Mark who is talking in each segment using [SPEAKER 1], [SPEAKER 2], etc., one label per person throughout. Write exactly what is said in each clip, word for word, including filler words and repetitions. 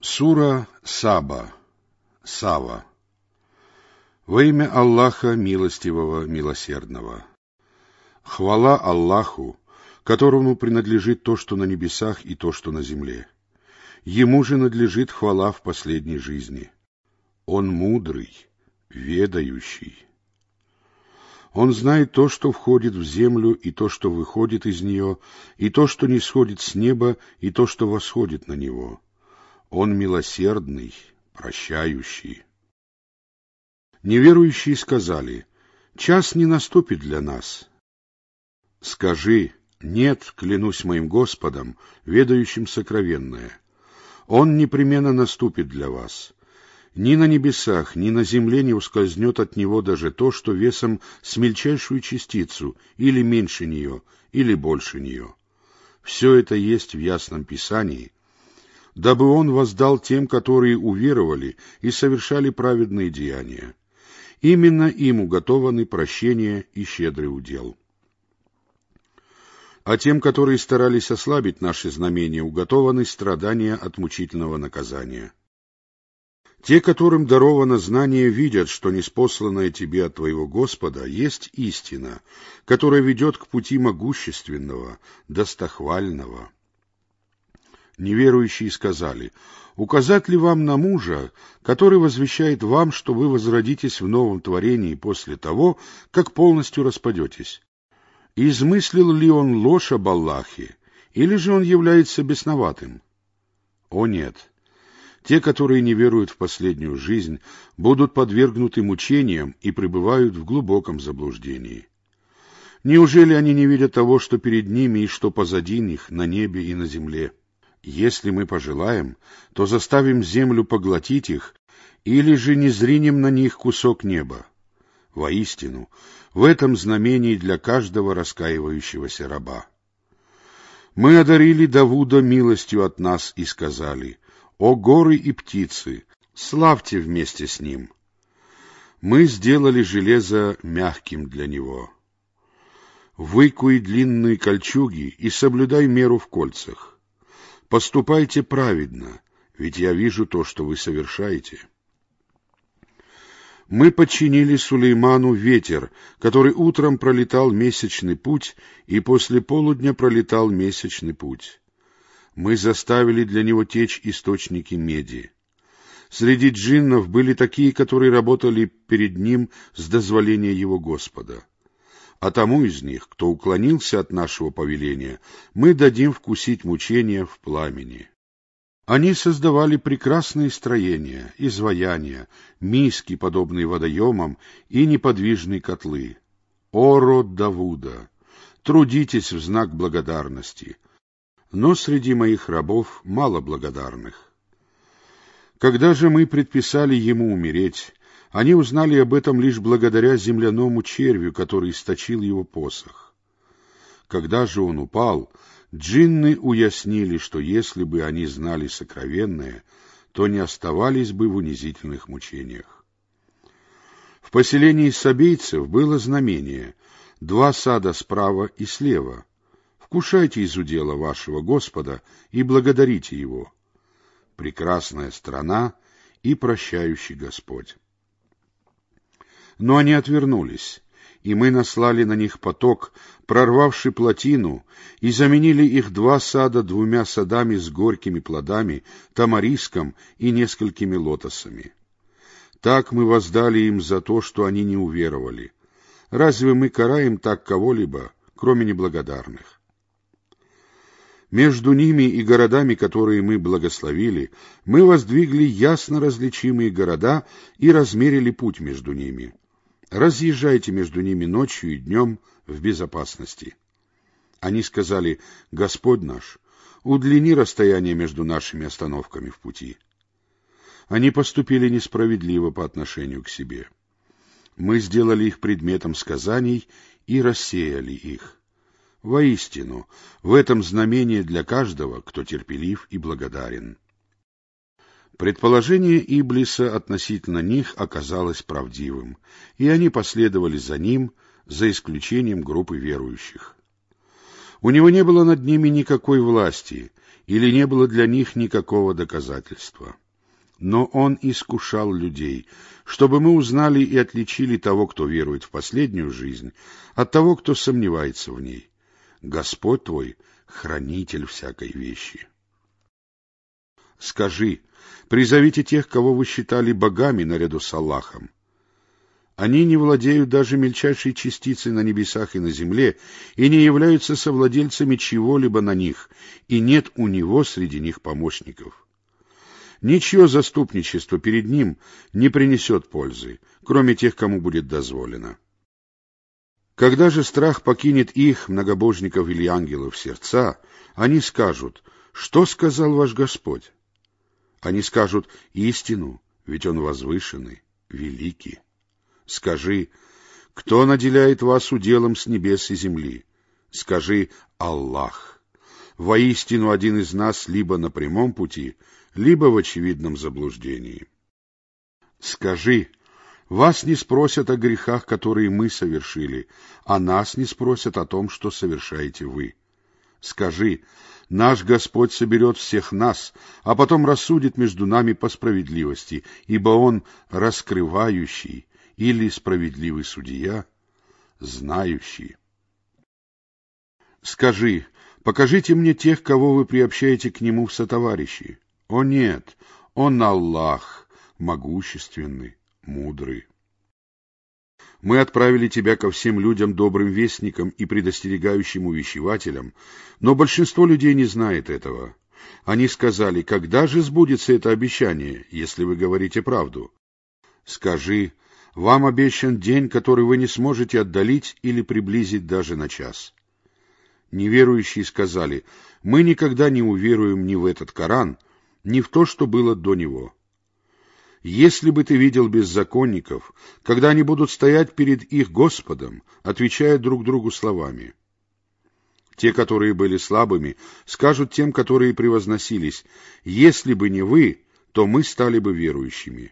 [SPEAKER 1] Сура Саба. Сава. Во имя Аллаха Милостивого, Милосердного. Хвала Аллаху, которому принадлежит то, что на небесах, и то, что на земле. Ему же надлежит хвала в последней жизни. Он мудрый, ведающий. Он знает то, что входит в землю, и то, что выходит из нее, и то, что не сходит с неба, и то, что восходит на него. Он милосердный, прощающий. Неверующие сказали: «Час не наступит для нас». Скажи: «Нет, клянусь моим Господом, ведающим сокровенное. Он непременно наступит для вас. Ни на небесах, ни на земле не ускользнет от него даже то, что весом с мельчайшую частицу, или меньше нее, или больше нее. Все это есть в ясном Писании, дабы он воздал тем, которые уверовали и совершали праведные деяния. Именно им уготованы прощение и щедрый удел. А тем, которые старались ослабить наши знамения, уготованы страдания от мучительного наказания. Те, которым даровано знание, видят, что ниспосланное тебе от твоего Господа есть истина, которая ведет к пути могущественного, достохвального. Неверующие сказали: «Указать ли вам на мужа, который возвещает вам, что вы возродитесь в новом творении после того, как полностью распадетесь? Измыслил ли он ложь об Аллахе, или же он является бесноватым?» О нет! Те, которые не веруют в последнюю жизнь, будут подвергнуты мучениям и пребывают в глубоком заблуждении. Неужели они не видят того, что перед ними и что позади них, на небе и на земле? Если мы пожелаем, то заставим землю поглотить их, или же не зринем на них кусок неба. Воистину, в этом знамении для каждого раскаивающегося раба. Мы одарили Давуда милостью от нас и сказали: «О горы и птицы, славьте вместе с ним». Мы сделали железо мягким для него. Выкуй длинные кольчуги и соблюдай меру в кольцах. Поступайте праведно, ведь я вижу то, что вы совершаете. Мы подчинили Сулейману ветер, который утром пролетал месячный путь, и после полудня пролетал месячный путь. Мы заставили для него течь источники меди. Среди джиннов были такие, которые работали перед ним с дозволения его Господа. А тому из них, кто уклонился от нашего повеления, мы дадим вкусить мучения в пламени. Они создавали прекрасные строения, изваяния, миски, подобные водоемам, и неподвижные котлы. О род Давуда! Трудитесь в знак благодарности. Но среди моих рабов мало благодарных. Когда же мы предписали ему умереть, они узнали об этом лишь благодаря земляному червю, который источил его посох. Когда же он упал, джинны уяснили, что если бы они знали сокровенное, то не оставались бы в унизительных мучениях. В поселении сабейцев было знамение: два сада справа и слева. Вкушайте из удела вашего Господа и благодарите Его. Прекрасная страна и прощающий Господь. Но они отвернулись, и мы наслали на них поток, прорвавший плотину, и заменили их два сада двумя садами с горькими плодами, тамариском и несколькими лотосами. Так мы воздали им за то, что они не уверовали. Разве мы караем так кого-либо, кроме неблагодарных? Между ними и городами, которые мы благословили, мы воздвигли ясно различимые города и размерили путь между ними. Разъезжайте между ними ночью и днем в безопасности. Они сказали: «Господь наш, удлини расстояние между нашими остановками в пути». Они поступили несправедливо по отношению к себе. Мы сделали их предметом сказаний и рассеяли их. Воистину, в этом знамение для каждого, кто терпелив и благодарен. Предположение Иблиса относительно них оказалось правдивым, и они последовали за ним, за исключением группы верующих. У него не было над ними никакой власти, или не было для них никакого доказательства. Но Он искушал людей, чтобы мы узнали и отличили того, кто верует в последнюю жизнь, от того, кто сомневается в ней. Господь твой — хранитель всякой вещи. Скажи, призовите тех, кого вы считали богами наряду с Аллахом. Они не владеют даже мельчайшей частицей на небесах и на земле, и не являются совладельцами чего-либо на них, и нет у Него среди них помощников. Ничье заступничество перед Ним не принесет пользы, кроме тех, кому будет дозволено. Когда же страх покинет их, многобожников или ангелов, сердца, они скажут: «Что сказал ваш Господь?» Они скажут: «Истину, ведь Он возвышенный, великий». Скажи: «Кто наделяет вас уделом с небес и земли?» Скажи: «Аллах». Воистину один из нас либо на прямом пути, либо в очевидном заблуждении. Скажи: вас не спросят о грехах, которые мы совершили, а нас не спросят о том, что совершаете вы. Скажи: наш Господь соберет всех нас, а потом рассудит между нами по справедливости, ибо Он раскрывающий или справедливый судья, знающий. Скажи: покажите мне тех, кого вы приобщаете к Нему в сотоварищи. О нет, Он Аллах, могущественный, мудрый. Мы отправили тебя ко всем людям добрым вестником и предостерегающим увещевателем, но большинство людей не знает этого. Они сказали: когда же сбудется это обещание, если вы говорите правду? Скажи: вам обещан день, который вы не сможете отдалить или приблизить даже на час. Неверующие сказали: мы никогда не уверуем ни в этот Коран, ни в то, что было до него. Если бы ты видел беззаконников, когда они будут стоять перед их Господом, отвечая друг другу словами. Те, которые были слабыми, скажут тем, которые превозносились: если бы не вы, то мы стали бы верующими.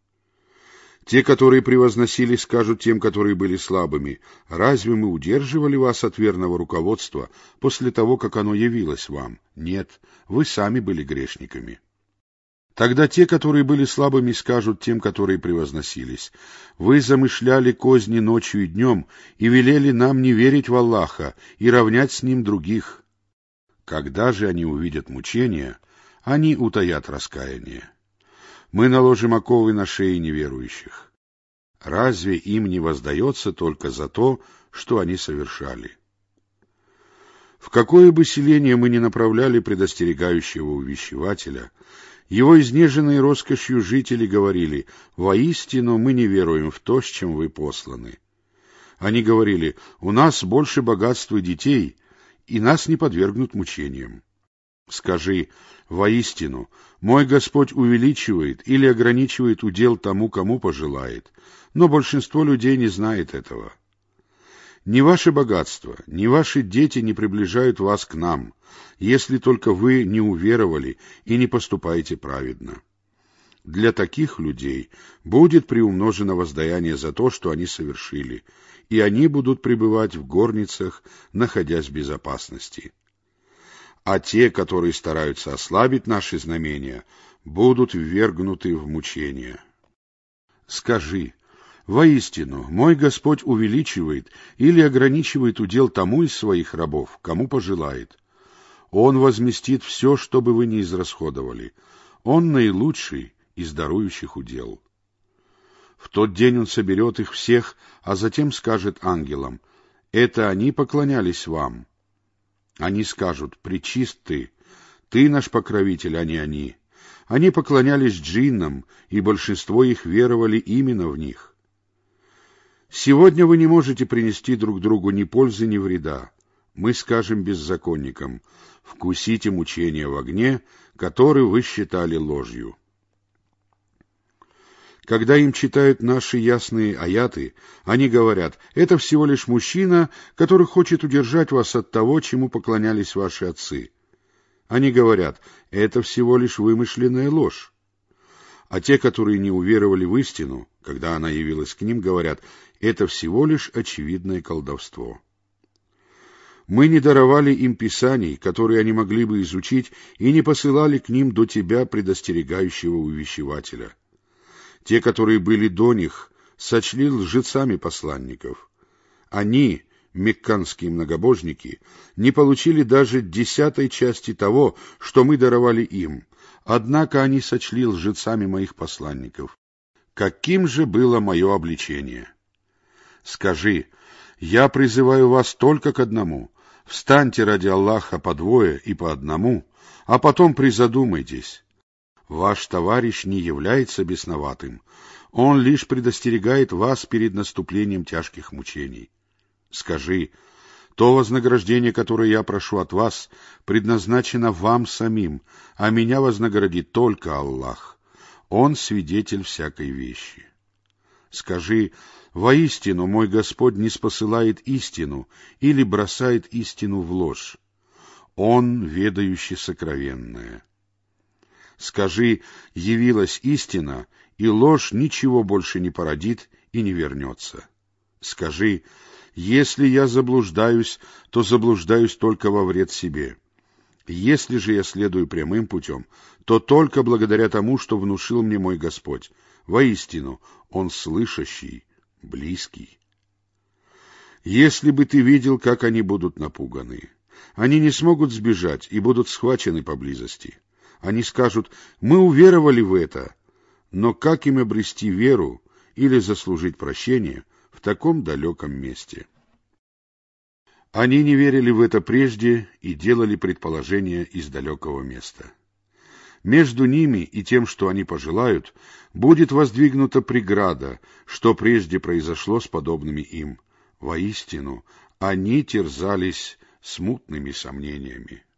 [SPEAKER 1] Те, которые превозносились, скажут тем, которые были слабыми: разве мы удерживали вас от верного руководства после того, как оно явилось вам? Нет, вы сами были грешниками. Тогда те, которые были слабыми, скажут тем, которые превозносились: вы замышляли козни ночью и днем и велели нам не верить в Аллаха и равнять с Ним других. Когда же они увидят мучения, они утаят раскаяние. Мы наложим оковы на шеи неверующих. Разве им не воздается только за то, что они совершали? В какое бы селение мы ни направляли предостерегающего увещевателя, его изнеженные роскошью жители говорили: «Воистину мы не веруем в то, с чем вы посланы». Они говорили: «У нас больше богатства и детей, и нас не подвергнут мучениям». Скажи: «Воистину, мой Господь увеличивает или ограничивает удел тому, кому пожелает, но большинство людей не знает этого». Ни ваше богатство, ни ваши дети не приближают вас к нам, если только вы не уверовали и не поступаете праведно. Для таких людей будет приумножено воздаяние за то, что они совершили, и они будут пребывать в горницах, находясь в безопасности. А те, которые стараются ослабить наши знамения, будут ввергнуты в мучения. Скажи: воистину, мой Господь увеличивает или ограничивает удел тому из своих рабов, кому пожелает. Он возместит все, что бы вы ни израсходовали. Он наилучший из дарующих удел. В тот день Он соберет их всех, а затем скажет ангелам: это они поклонялись вам. Они скажут: пречист ты, ты наш покровитель, а не они. Они поклонялись джиннам, и большинство их веровали именно в них. Сегодня вы не можете принести друг другу ни пользы, ни вреда. Мы скажем беззаконникам: вкусите мучения в огне, который вы считали ложью. Когда им читают наши ясные аяты, они говорят: это всего лишь мужчина, который хочет удержать вас от того, чему поклонялись ваши отцы. Они говорят: это всего лишь вымышленная ложь. А те, которые не уверовали в истину, когда она явилась к ним, говорят: это всего лишь очевидное колдовство. Мы не даровали им писаний, которые они могли бы изучить, и не посылали к ним до тебя предостерегающего увещевателя. Те, которые были до них, сочли лжецами посланников. Они, мекканские многобожники, не получили даже десятой части того, что мы даровали им, однако они сочли лжецами моих посланников. Каким же было мое обличение? Скажи: я призываю вас только к одному. Встаньте ради Аллаха по двое и по одному, а потом призадумайтесь. Ваш товарищ не является бесноватым, он лишь предостерегает вас перед наступлением тяжких мучений. Скажи: то вознаграждение, которое я прошу от вас, предназначено вам самим, а меня вознаградит только Аллах. Он свидетель всякой вещи. Скажи: воистину мой Господь не спосылает истину или бросает истину в ложь. Он ведающий сокровенное. Скажи: явилась истина, и ложь ничего больше не породит и не вернется. Скажи: если я заблуждаюсь, то заблуждаюсь только во вред себе. Если же я следую прямым путем, то только благодаря тому, что внушил мне мой Господь. Воистину, Он слышащий, близкий. Если бы ты видел, как они будут напуганы, они не смогут сбежать и будут схвачены поблизости. Они скажут: мы уверовали в это, но как им обрести веру или заслужить прощение в таком далеком месте? Они не верили в это прежде и делали предположения из далекого места. Между ними и тем, что они пожелают, будет воздвигнута преграда, что прежде произошло с подобными им. Воистину, они терзались смутными сомнениями.